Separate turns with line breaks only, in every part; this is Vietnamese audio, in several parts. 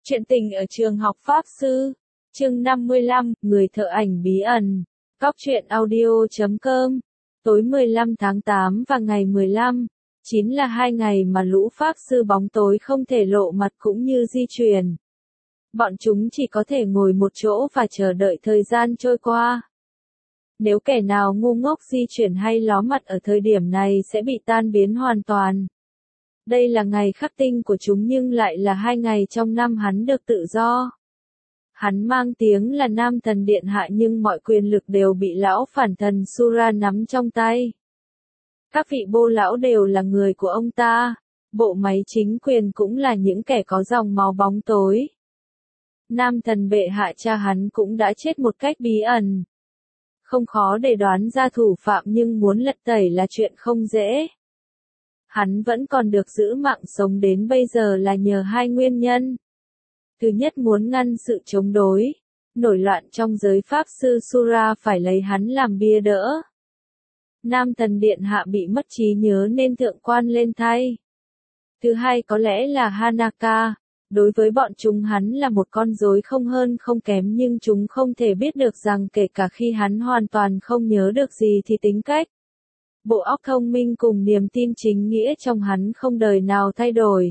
Chuyện tình ở trường học Pháp Sư, chương 55, người thợ ảnh bí ẩn. Cóc truyện audio.com. Tối 15 tháng 8 và ngày 15, 9 là hai ngày mà lũ Pháp Sư bóng tối không thể lộ mặt cũng như di chuyển. Bọn chúng chỉ có thể ngồi một chỗ và chờ đợi thời gian trôi qua. Nếu kẻ nào ngu ngốc di chuyển hay ló mặt ở thời điểm này sẽ bị tan biến hoàn toàn. Đây là ngày khắc tinh của chúng nhưng lại là hai ngày trong năm hắn được tự do. Hắn mang tiếng là Nam Thần Điện Hạ nhưng mọi quyền lực đều bị lão phản thần Sura nắm trong tay. Các vị bô lão đều là người của ông ta, bộ máy chính quyền cũng là những kẻ có dòng máu bóng tối. Nam Thần bệ hạ cha hắn cũng đã chết một cách bí ẩn. Không khó để đoán ra thủ phạm nhưng muốn lật tẩy là chuyện không dễ. Hắn vẫn còn được giữ mạng sống đến bây giờ là nhờ hai nguyên nhân. Thứ nhất, muốn ngăn sự chống đối, nổi loạn trong giới Pháp Sư Sura phải lấy hắn làm bia đỡ. Nam Thần Điện Hạ bị mất trí nhớ nên thượng quan lên thay. Thứ hai có lẽ là Hanaka, đối với bọn chúng hắn là một con rối không hơn không kém nhưng chúng không thể biết được rằng kể cả khi hắn hoàn toàn không nhớ được gì thì tính cách, bộ óc thông minh cùng niềm tin chính nghĩa trong hắn không đời nào thay đổi.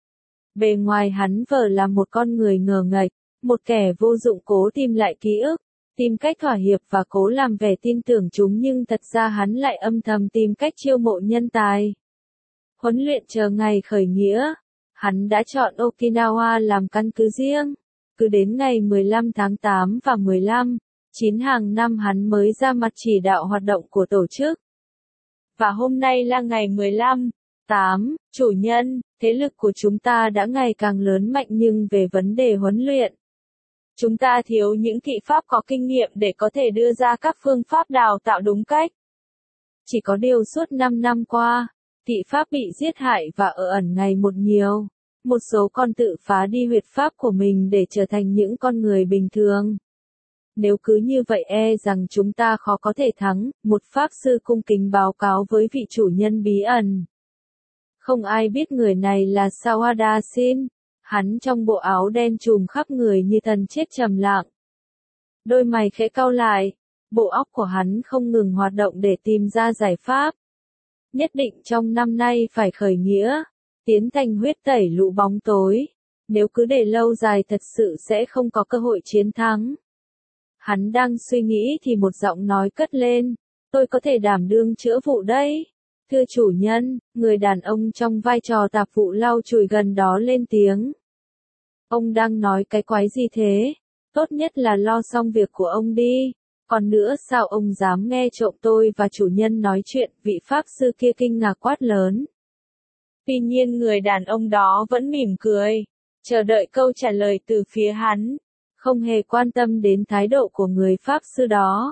Bề ngoài hắn vờ là một con người ngờ nghệch, một kẻ vô dụng cố tìm lại ký ức, tìm cách thỏa hiệp và cố làm vẻ tin tưởng chúng nhưng thật ra hắn lại âm thầm tìm cách chiêu mộ nhân tài. Huấn luyện chờ ngày khởi nghĩa, hắn đã chọn Okinawa làm căn cứ riêng. Cứ đến ngày 15 tháng 8 và 15, 9 hàng năm hắn mới ra mặt chỉ đạo hoạt động của tổ chức. Và hôm nay là ngày 15, 8, chủ nhân, thế lực của chúng ta đã ngày càng lớn mạnh nhưng về vấn đề huấn luyện, chúng ta thiếu những kỵ pháp có kinh nghiệm để có thể đưa ra các phương pháp đào tạo đúng cách. Chỉ có điều suốt 5 năm qua, kỵ pháp bị giết hại và ở ẩn ngày một nhiều. Một số con tự phá đi huyệt pháp của mình để trở thành những con người bình thường. Nếu cứ như vậy rằng chúng ta khó có thể thắng, một pháp sư cung kính báo cáo với vị chủ nhân bí ẩn. Không ai biết người này là Sawada Shin, hắn trong bộ áo đen trùm khắp người như thần chết trầm lặng. Đôi mày khẽ cau lại, bộ óc của hắn không ngừng hoạt động để tìm ra giải pháp. Nhất định trong năm nay phải khởi nghĩa, tiến thành huyết tẩy lũ bóng tối. Nếu cứ để lâu dài thật sự sẽ không có cơ hội chiến thắng. Hắn đang suy nghĩ thì một giọng nói cất lên, tôi có thể đảm đương chữa vụ đấy. Thưa chủ nhân, người đàn ông trong vai trò tạp vụ lau chùi gần đó lên tiếng. Ông đang nói cái quái gì thế? Tốt nhất là lo xong việc của ông đi. Còn nữa sao ông dám nghe trộm tôi và chủ nhân nói chuyện? Vị pháp sư kia kinh ngạc quát lớn. Tuy nhiên người đàn ông đó vẫn mỉm cười, chờ đợi câu trả lời từ phía hắn, không hề quan tâm đến thái độ của người pháp sư đó.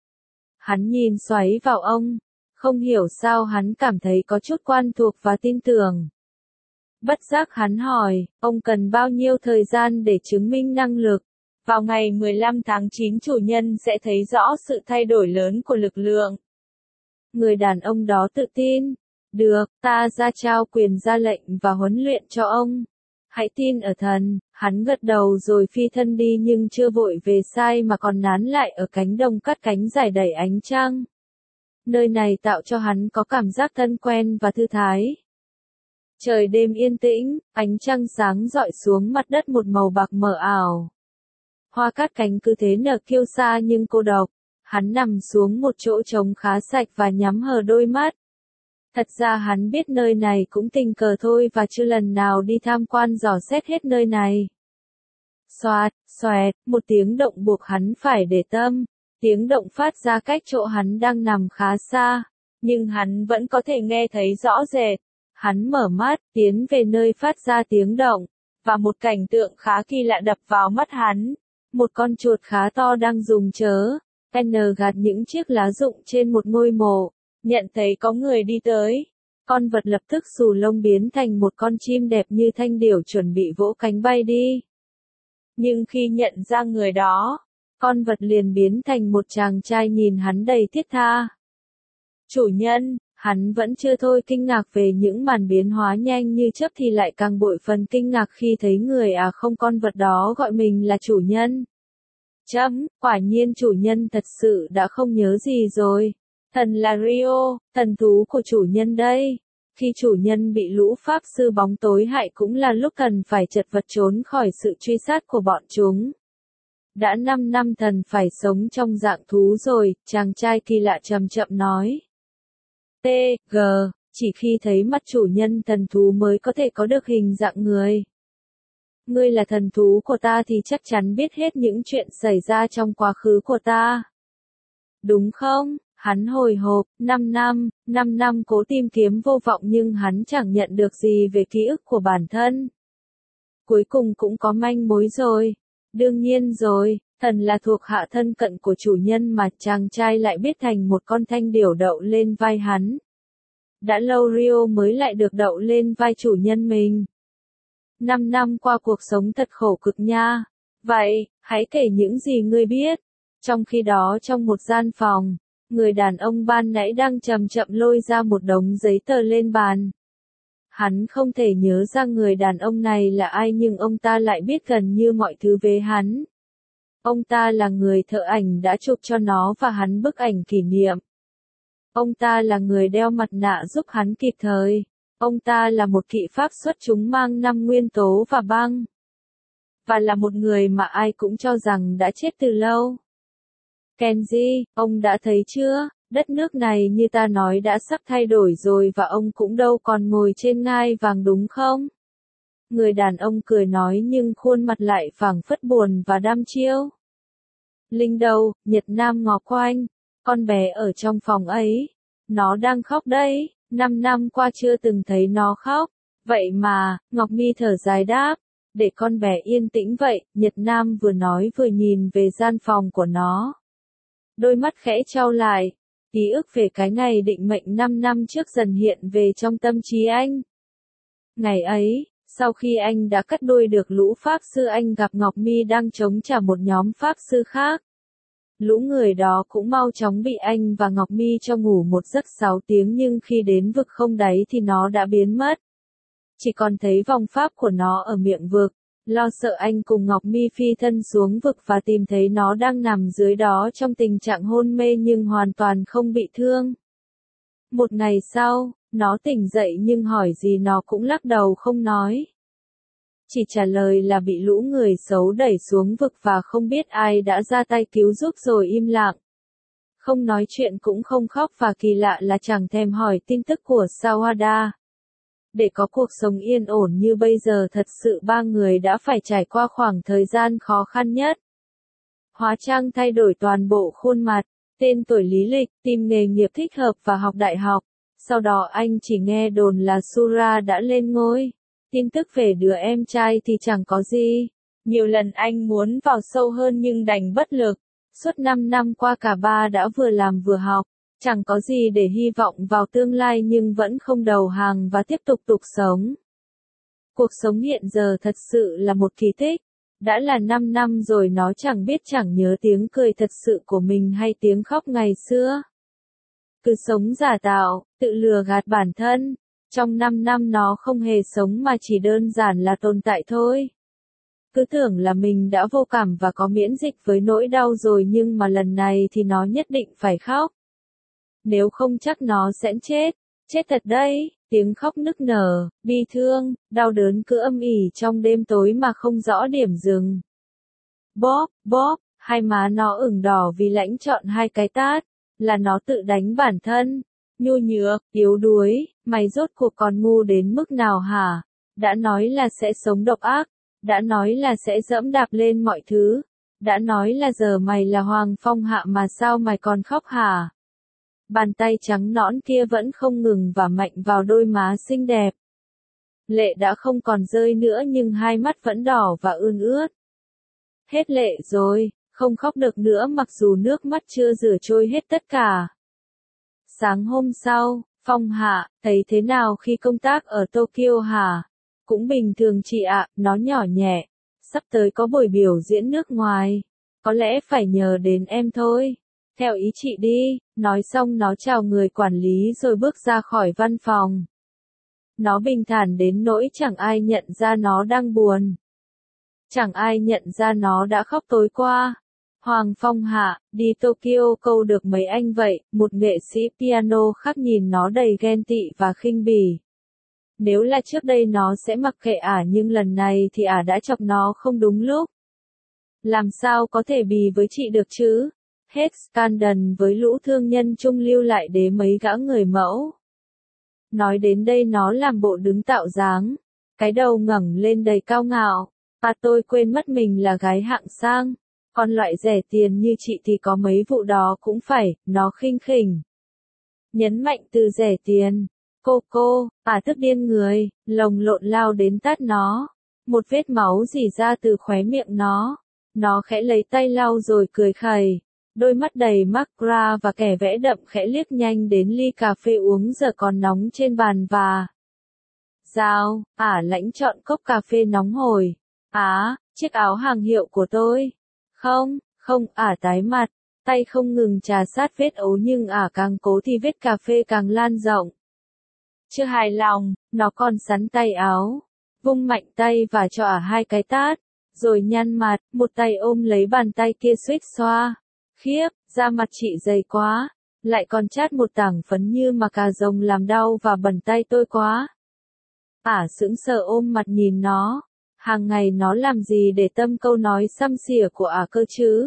Hắn nhìn xoáy vào ông, không hiểu sao hắn cảm thấy có chút quen thuộc và tin tưởng. Bất giác hắn hỏi, ông cần bao nhiêu thời gian để chứng minh năng lực? Vào ngày 15 tháng 9 chủ nhân sẽ thấy rõ sự thay đổi lớn của lực lượng. Người đàn ông đó tự tin. Được, ta ra trao quyền ra lệnh và huấn luyện cho ông. Hãy tin ở thần. Hắn gật đầu rồi phi thân đi nhưng chưa vội về sai mà còn nán lại ở cánh đồng cắt cánh dài đầy ánh trăng. Nơi này tạo cho hắn có cảm giác thân quen và thư thái. Trời đêm yên tĩnh, ánh trăng sáng rọi xuống mặt đất một màu bạc mờ ảo. Hoa cát cánh cứ thế nở kiêu sa nhưng cô độc. Hắn nằm xuống một chỗ trống khá sạch và nhắm hờ đôi mắt. Thật ra hắn biết nơi này cũng tình cờ thôi và chưa lần nào đi tham quan dò xét hết nơi này. Xoạt, xoẹt, một tiếng động buộc hắn phải để tâm. Tiếng động phát ra cách chỗ hắn đang nằm khá xa, nhưng hắn vẫn có thể nghe thấy rõ rệt. Hắn mở mắt, tiến về nơi phát ra tiếng động, và một cảnh tượng khá kỳ lạ đập vào mắt hắn. Một con chuột khá to đang dùng gạt những chiếc lá rụng trên một ngôi mộ. Nhận thấy có người đi tới, con vật lập tức xù lông biến thành một con chim đẹp như thanh điểu chuẩn bị vỗ cánh bay đi. Nhưng khi nhận ra người đó, con vật liền biến thành một chàng trai nhìn hắn đầy thiết tha. Chủ nhân, Hắn vẫn chưa thôi kinh ngạc về những màn biến hóa nhanh như chớp thì lại càng bội phần kinh ngạc khi thấy người không con vật đó gọi mình là chủ nhân. Quả nhiên chủ nhân thật sự đã không nhớ gì rồi. Thần là Rio, thần thú của chủ nhân đây. Khi chủ nhân bị lũ pháp sư bóng tối hại cũng là lúc thần phải chật vật trốn khỏi sự truy sát của bọn chúng. Đã 5 năm thần phải sống trong dạng thú rồi, chàng trai kỳ lạ chậm chậm nói. T.G. Chỉ khi thấy mắt chủ nhân thần thú mới có thể có được hình dạng người. Ngươi là thần thú của ta thì chắc chắn biết hết những chuyện xảy ra trong quá khứ của ta. Đúng không? Hắn hồi hộp, 5 năm cố tìm kiếm vô vọng nhưng hắn chẳng nhận được gì về ký ức của bản thân. Cuối cùng cũng có manh mối rồi. Đương nhiên rồi, thần là thuộc hạ thân cận của chủ nhân mà chàng trai lại biết thành một con thanh điểu đậu lên vai hắn. Đã lâu Rio mới lại được đậu lên vai chủ nhân mình. 5 năm qua cuộc sống thật khổ cực nha. Vậy, hãy kể những gì ngươi biết. Trong khi đó trong một gian phòng, người đàn ông ban nãy đang chậm chậm lôi ra một đống giấy tờ lên bàn. Hắn không thể nhớ ra người đàn ông này là ai nhưng ông ta lại biết gần như mọi thứ về hắn. Ông ta là người thợ ảnh đã chụp cho nó và hắn bức ảnh kỷ niệm. Ông ta là người đeo mặt nạ giúp hắn kịp thời. Ông ta là một kỵ pháp xuất chúng mang 5 nguyên tố và băng. Và là một người mà ai cũng cho rằng đã chết từ lâu. Kenji, ông đã thấy chưa, đất nước này như ta nói đã sắp thay đổi rồi và ông cũng đâu còn ngồi trên ngai vàng đúng không? Người đàn ông cười nói nhưng khuôn mặt lại phảng phất buồn và đăm chiêu. Linh đầu, Nhật Nam ngó quanh, con bé ở trong phòng ấy, nó đang khóc đấy, 5 năm qua chưa từng thấy nó khóc. Vậy mà, Ngọc Mi thở dài đáp, để con bé yên tĩnh vậy, Nhật Nam vừa nói vừa nhìn về gian phòng của nó. Đôi mắt khẽ trao lại, ký ức về cái ngày định mệnh 5 năm trước dần hiện về trong tâm trí anh. Ngày ấy, sau khi anh đã cắt đuôi được lũ pháp sư anh gặp Ngọc Mi đang chống trả một nhóm pháp sư khác. Lũ người đó cũng mau chóng bị anh và Ngọc Mi cho ngủ một giấc 6 tiếng nhưng khi đến vực không đáy thì nó đã biến mất. Chỉ còn thấy vòng pháp của nó ở miệng vực. Lo sợ anh cùng Ngọc Mi phi thân xuống vực và tìm thấy nó đang nằm dưới đó trong tình trạng hôn mê nhưng hoàn toàn không bị thương. Một ngày sau, nó tỉnh dậy nhưng hỏi gì nó cũng lắc đầu không nói. Chỉ trả lời là bị lũ người xấu đẩy xuống vực và không biết ai đã ra tay cứu giúp rồi im lặng. Không nói chuyện cũng không khóc và kỳ lạ là chẳng thèm hỏi tin tức của Sawada. Để có cuộc sống yên ổn như bây giờ thật sự ba người đã phải trải qua khoảng thời gian khó khăn nhất. Hóa trang thay đổi toàn bộ khuôn mặt, tên tuổi lý lịch, tìm nghề nghiệp thích hợp và học đại học. Sau đó anh chỉ nghe đồn là Sura đã lên ngôi. Tin tức về đứa em trai thì chẳng có gì. Nhiều lần anh muốn vào sâu hơn nhưng đành bất lực. Suốt 5 năm qua cả ba đã vừa làm vừa học. Chẳng có gì để hy vọng vào tương lai nhưng vẫn không đầu hàng và tiếp tục sống. Cuộc sống hiện giờ thật sự là một kỳ tích. Đã là 5 năm rồi nó chẳng biết chẳng nhớ tiếng cười thật sự của mình hay tiếng khóc ngày xưa. Cứ sống giả tạo, tự lừa gạt bản thân. Trong 5 năm nó không hề sống mà chỉ đơn giản là tồn tại thôi. Cứ tưởng là mình đã vô cảm và có miễn dịch với nỗi đau rồi nhưng mà lần này thì nó nhất định phải khóc. Nếu không chắc nó sẽ chết. Chết thật đấy, tiếng khóc nức nở, bi thương, đau đớn cứ âm ỉ trong đêm tối mà không rõ điểm dừng. Bóp, hai má nó ửng đỏ vì lãnh chọn 2 cái tát, là nó tự đánh bản thân. Nhu nhược, yếu đuối, mày rốt cuộc còn ngu đến mức nào hả? Đã nói là sẽ sống độc ác, đã nói là sẽ dẫm đạp lên mọi thứ, đã nói là giờ mày là hoàng phong hạ mà sao mày còn khóc hả? Bàn tay trắng nõn kia vẫn không ngừng và mạnh vào đôi má xinh đẹp. Lệ đã không còn rơi nữa nhưng hai mắt vẫn đỏ và ươn ướt. Hết lệ rồi, không khóc được nữa mặc dù nước mắt chưa rửa trôi hết tất cả. Sáng hôm sau, Phong Hạ, thấy thế nào khi công tác ở Tokyo hả? Cũng bình thường chị ạ, nó nhỏ nhẹ. Sắp tới có buổi biểu diễn nước ngoài. Có lẽ phải nhờ đến em thôi. Theo ý chị đi, nói xong nó chào người quản lý rồi bước ra khỏi văn phòng. Nó bình thản đến nỗi chẳng ai nhận ra nó đang buồn. Chẳng ai nhận ra nó đã khóc tối qua. Hoàng Phong Hạ, đi Tokyo câu được mấy anh vậy, một nghệ sĩ piano khác nhìn nó đầy ghen tị và khinh bỉ. Nếu là trước đây nó sẽ mặc kệ nhưng lần này thì đã chọc nó không đúng lúc. Làm sao có thể bì với chị được chứ? Hết scandal với lũ thương nhân trung lưu lại đế mấy gã người mẫu. Nói đến đây nó làm bộ đứng tạo dáng, cái đầu ngẩng lên đầy cao ngạo. Tôi quên mất mình là gái hạng sang, còn loại rẻ tiền như chị thì có mấy vụ đó cũng phải, nó khinh khỉnh. Nhấn mạnh từ rẻ tiền. Cô, tức điên người, lồng lộn lao đến tát nó. Một vết máu rỉ ra từ khóe miệng nó. Nó khẽ lấy tay lau rồi cười khẩy. Đôi mắt đầy mascara và kẻ vẽ đậm khẽ liếc nhanh đến ly cà phê uống giờ còn nóng trên bàn và Giao, lãnh chọn cốc cà phê nóng hổi. Chiếc áo hàng hiệu của tôi. Không, tái mặt, tay không ngừng trà sát vết ấu nhưng càng cố thì vết cà phê càng lan rộng. Chưa hài lòng, nó còn sắn tay áo, vung mạnh tay và cho hai cái tát, rồi nhăn mặt, một tay ôm lấy bàn tay kia suýt xoa. Khiếp, da mặt chị dày quá, lại còn chát một tảng phấn như mà cà rồng làm đau và bẩn tay tôi quá. Sững sờ ôm mặt nhìn nó, hàng ngày nó làm gì để tâm câu nói xăm xỉa của cơ chứ?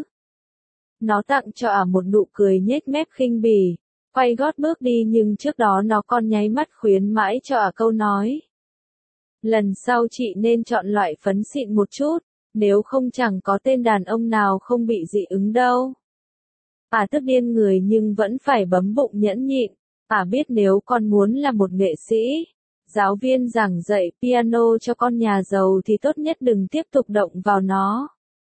Nó tặng cho một nụ cười nhếch mép khinh bỉ, quay gót bước đi nhưng trước đó nó còn nháy mắt khuyến mãi cho câu nói. Lần sau chị nên chọn loại phấn xịn một chút, nếu không chẳng có tên đàn ông nào không bị dị ứng đâu. Tức điên người nhưng vẫn phải bấm bụng nhẫn nhịn. Biết nếu con muốn là một nghệ sĩ, giáo viên giảng dạy piano cho con nhà giàu thì tốt nhất đừng tiếp tục động vào nó.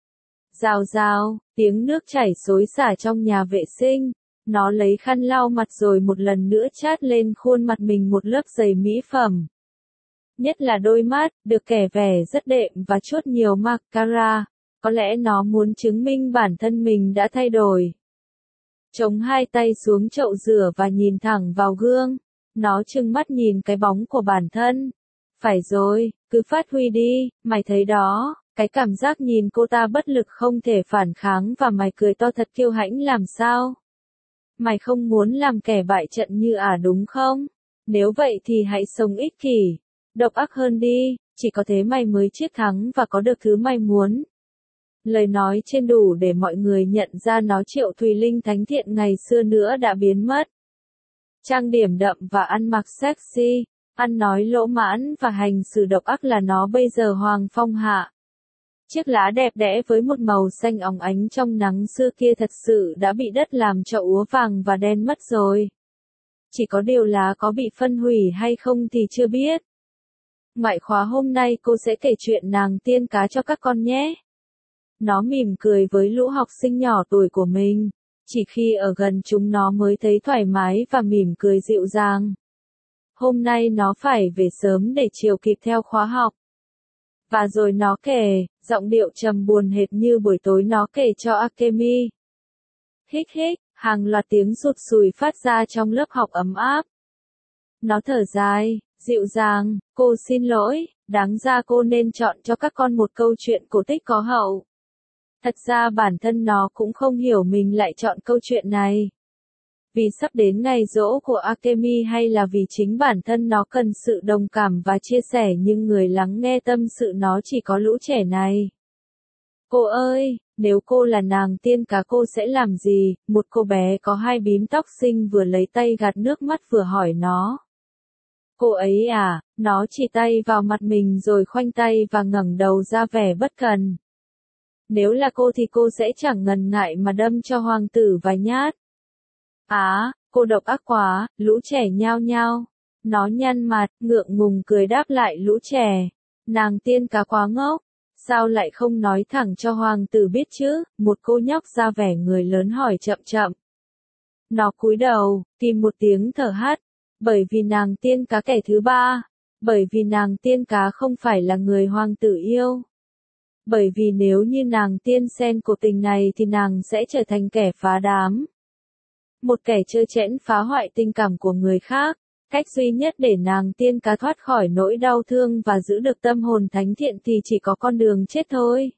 Rào rào, tiếng nước chảy xối xả trong nhà vệ sinh. Nó lấy khăn lau mặt rồi một lần nữa chát lên khuôn mặt mình một lớp dày mỹ phẩm. Nhất là đôi mắt, được kẻ vẻ rất đệm và chuốt nhiều mascara. Có lẽ nó muốn chứng minh bản thân mình đã thay đổi. Chống hai tay xuống chậu rửa và nhìn thẳng vào gương. Nó trừng mắt nhìn cái bóng của bản thân. Phải rồi, cứ phát huy đi, mày thấy đó, cái cảm giác nhìn cô ta bất lực không thể phản kháng và mày cười to thật kiêu hãnh làm sao? Mày không muốn làm kẻ bại trận như đúng không? Nếu vậy thì hãy sống ích kỷ, độc ác hơn đi, chỉ có thế mày mới chiến thắng và có được thứ mày muốn. Lời nói trên đủ để mọi người nhận ra nó Triệu Thùy Linh thánh thiện ngày xưa nữa đã biến mất. Trang điểm đậm và ăn mặc sexy, ăn nói lỗ mãn và hành xử độc ác là nó bây giờ Hoàng Phong Hạ. Chiếc lá đẹp đẽ với một màu xanh óng ánh trong nắng xưa kia thật sự đã bị đất làm cho úa vàng và đen mất rồi. Chỉ có điều lá có bị phân hủy hay không thì chưa biết. Ngoại khóa hôm nay cô sẽ kể chuyện nàng tiên cá cho các con nhé. Nó mỉm cười với lũ học sinh nhỏ tuổi của mình. Chỉ khi ở gần chúng nó mới thấy thoải mái và mỉm cười dịu dàng. Hôm nay nó phải về sớm để chiều kịp theo khóa học. Và rồi nó kể, giọng điệu trầm buồn hệt như buổi tối nó kể cho Akemi. Hích hích, hàng loạt tiếng sụt sùi phát ra trong lớp học ấm áp. Nó thở dài, dịu dàng, cô xin lỗi, đáng ra cô nên chọn cho các con một câu chuyện cổ tích có hậu. Thật ra bản thân nó cũng không hiểu mình lại chọn câu chuyện này. Vì sắp đến ngày giỗ của Akemi hay là vì chính bản thân nó cần sự đồng cảm và chia sẻ nhưng người lắng nghe tâm sự nó chỉ có lũ trẻ này. Cô ơi, nếu cô là nàng tiên cá cô sẽ làm gì? Một cô bé có hai bím tóc xinh vừa lấy tay gạt nước mắt vừa hỏi nó. Cô ấy nó chỉ tay vào mặt mình rồi khoanh tay và ngẩng đầu ra vẻ bất cần. Nếu là cô thì cô sẽ chẳng ngần ngại mà đâm cho hoàng tử vài nhát. Cô độc ác quá, lũ trẻ nhao nhao. Nó nhăn mặt, ngượng ngùng cười đáp lại lũ trẻ. Nàng tiên cá quá ngốc. Sao lại không nói thẳng cho hoàng tử biết chứ? Một cô nhóc ra vẻ người lớn hỏi chậm chậm. Nó cúi đầu, tìm một tiếng thở hắt. Bởi vì nàng tiên cá kẻ thứ ba. Bởi vì nàng tiên cá không phải là người hoàng tử yêu. Bởi vì nếu như nàng tiên sen cuộc tình này thì nàng sẽ trở thành kẻ phá đám. một kẻ trơ trẽn phá hoại tình cảm của người khác. Cách duy nhất để nàng tiên cá thoát khỏi nỗi đau thương và giữ được tâm hồn thánh thiện thì chỉ có con đường chết thôi.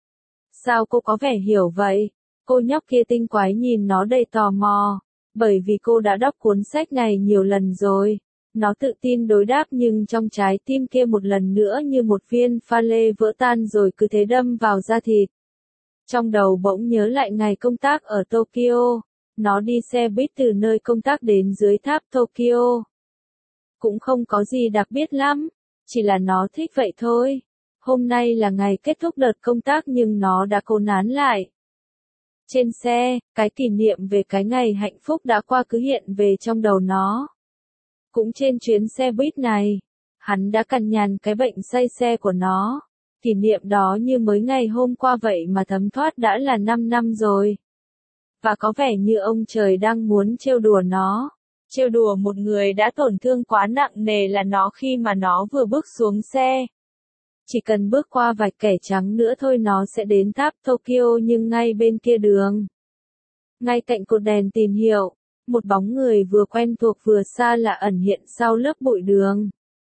Sao cô có vẻ hiểu vậy? Cô nhóc kia tinh quái nhìn nó đầy tò mò, bởi vì cô đã đọc cuốn sách này nhiều lần rồi. Nó tự tin đối đáp nhưng trong trái tim kia một lần nữa như một viên pha lê vỡ tan rồi cứ thế đâm vào da thịt. Trong đầu bỗng nhớ lại ngày công tác ở Tokyo, nó đi xe buýt từ nơi công tác đến dưới tháp Tokyo. Cũng không có gì đặc biệt lắm, chỉ là nó thích vậy thôi. Hôm nay là ngày kết thúc đợt công tác nhưng nó đã cố nán lại. Trên xe, cái kỷ niệm về cái ngày hạnh phúc đã qua cứ hiện về trong đầu nó. Cũng trên chuyến xe buýt này, hắn đã cằn nhằn cái bệnh say xe của nó. Kỷ niệm đó như mới ngày hôm qua vậy mà thấm thoát đã là 5 năm rồi. Và có vẻ như ông trời đang muốn trêu đùa nó. Trêu đùa một người đã tổn thương quá nặng nề là nó khi mà nó vừa bước xuống xe. Chỉ cần bước qua vạch kẻ trắng nữa thôi nó sẽ đến tháp Tokyo nhưng ngay bên kia đường. Ngay cạnh cột đèn tín hiệu, một bóng người vừa quen thuộc vừa xa lạ ẩn hiện sau lớp bụi đường.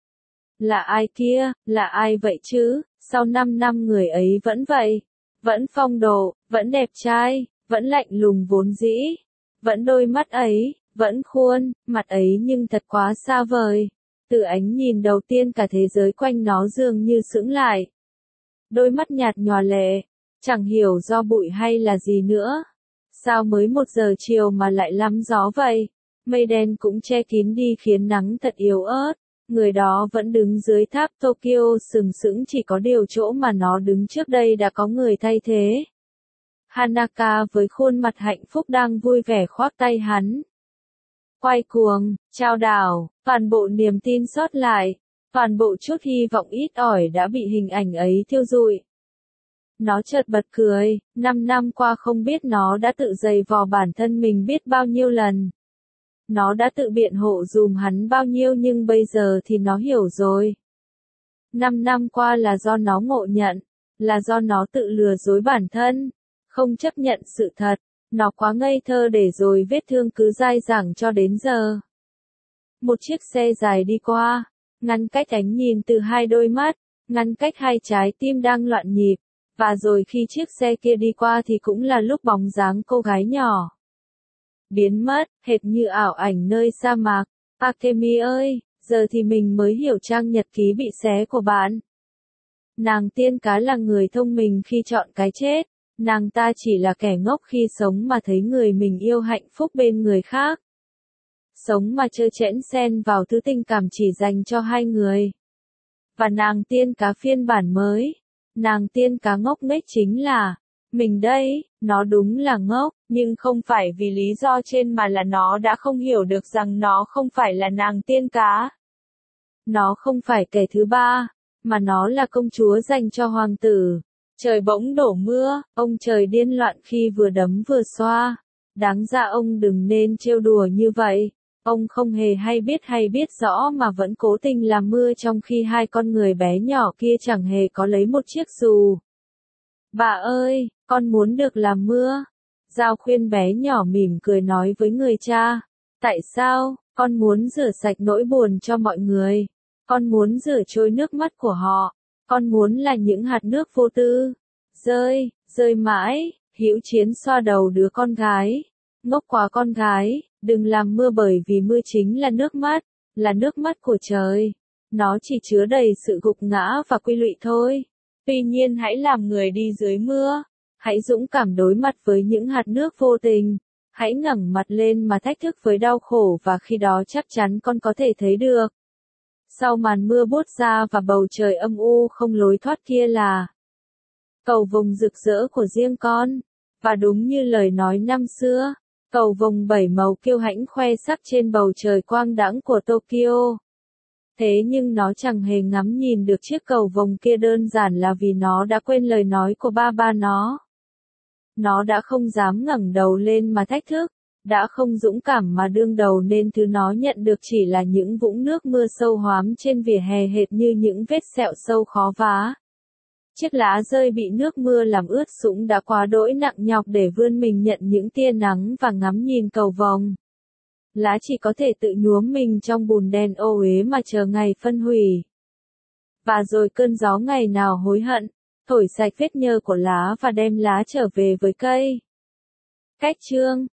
Là ai kia, là ai vậy chứ, sau 5 năm người ấy vẫn vậy. Vẫn phong độ, vẫn đẹp trai, vẫn lạnh lùng vốn dĩ. Vẫn đôi mắt ấy, vẫn khuôn, mặt ấy nhưng thật quá xa vời. Từ ánh nhìn đầu tiên cả thế giới quanh nó dường như sững lại. Đôi mắt nhạt nhòa lệ, chẳng hiểu do bụi hay là gì nữa. Sao mới 1 giờ chiều mà lại lắm gió vậy? Mây đen cũng che kín đi khiến nắng thật yếu ớt. Người đó vẫn đứng dưới tháp Tokyo sừng sững chỉ có điều chỗ mà nó đứng trước đây đã có người thay thế. Hanaka với khuôn mặt hạnh phúc đang vui vẻ khoác tay hắn. Quay cuồng, trao đảo, toàn bộ niềm tin sót lại, toàn bộ chút hy vọng ít ỏi đã bị hình ảnh ấy thiêu rụi. Nó chợt bật cười, 5 năm qua không biết nó đã tự giày vò bản thân mình biết bao nhiêu lần. Nó đã tự biện hộ dùm hắn bao nhiêu nhưng bây giờ thì nó hiểu rồi. 5 năm qua là do nó ngộ nhận, là do nó tự lừa dối bản thân, không chấp nhận sự thật. Nó quá ngây thơ để rồi vết thương cứ dai dẳng cho đến giờ. Một chiếc xe dài đi qua, ngăn cách ánh nhìn từ hai đôi mắt, ngăn cách hai trái tim đang loạn nhịp, và rồi khi chiếc xe kia đi qua thì cũng là lúc bóng dáng cô gái nhỏ biến mất, hệt như ảo ảnh nơi sa mạc. Akemi ơi, giờ thì mình mới hiểu trang nhật ký bị xé của bạn. Nàng tiên cá là người thông minh khi chọn cái chết. Nàng ta chỉ là kẻ ngốc khi sống mà thấy người mình yêu hạnh phúc bên người khác. Sống mà trơ trẽn xen vào thứ tình cảm chỉ dành cho hai người. Và nàng tiên cá phiên bản mới. Nàng tiên cá ngốc nghếch chính là mình đây, nó đúng là ngốc, nhưng không phải vì lý do trên mà là nó đã không hiểu được rằng nó không phải là nàng tiên cá. Nó không phải kẻ thứ ba, mà nó là công chúa dành cho hoàng tử. Trời bỗng đổ mưa, ông trời điên loạn khi vừa đấm vừa xoa. Đáng ra ông đừng nên trêu đùa như vậy. Ông không hề hay biết rõ mà vẫn cố tình làm mưa trong khi hai con người bé nhỏ kia chẳng hề có lấy một chiếc dù. Bà ơi, con muốn được làm mưa. Giao Khuyên bé nhỏ mỉm cười nói với người cha. Tại sao, con muốn rửa sạch nỗi buồn cho mọi người. Con muốn rửa trôi nước mắt của họ. Con muốn là những hạt nước vô tư. Rơi mãi, Hữu Chiến xoa đầu đứa con gái. Ngốc quá con gái, đừng làm mưa bởi vì mưa chính là nước mắt của trời. Nó chỉ chứa đầy sự gục ngã và quy lụy thôi. Tuy nhiên hãy làm người đi dưới mưa. Hãy dũng cảm đối mặt với những hạt nước vô tình. Hãy ngẩng mặt lên mà thách thức với đau khổ và khi đó chắc chắn con có thể thấy được. Sau màn mưa buốt ra và bầu trời âm u không lối thoát kia là cầu vồng rực rỡ của riêng con. Và đúng như lời nói năm xưa, cầu vồng 7 màu kiêu hãnh khoe sắc trên bầu trời quang đãng của Tokyo. Thế nhưng nó chẳng hề ngắm nhìn được chiếc cầu vồng kia đơn giản là vì nó đã quên lời nói của ba nó. Nó đã không dám ngẩng đầu lên mà thách thức, đã không dũng cảm mà đương đầu nên thứ nó nhận được chỉ là những vũng nước mưa sâu hoắm trên vỉa hè hệt như những vết sẹo sâu khó vá. Chiếc lá rơi bị nước mưa làm ướt sũng đã quá đỗi nặng nhọc để vươn mình nhận những tia nắng và ngắm nhìn cầu vồng. Lá chỉ có thể tự nhuốm mình trong bùn đen ô uế mà chờ ngày phân hủy. Và rồi cơn gió ngày nào hối hận, thổi sạch vết nhơ của lá và đem lá trở về với cây. Cách chương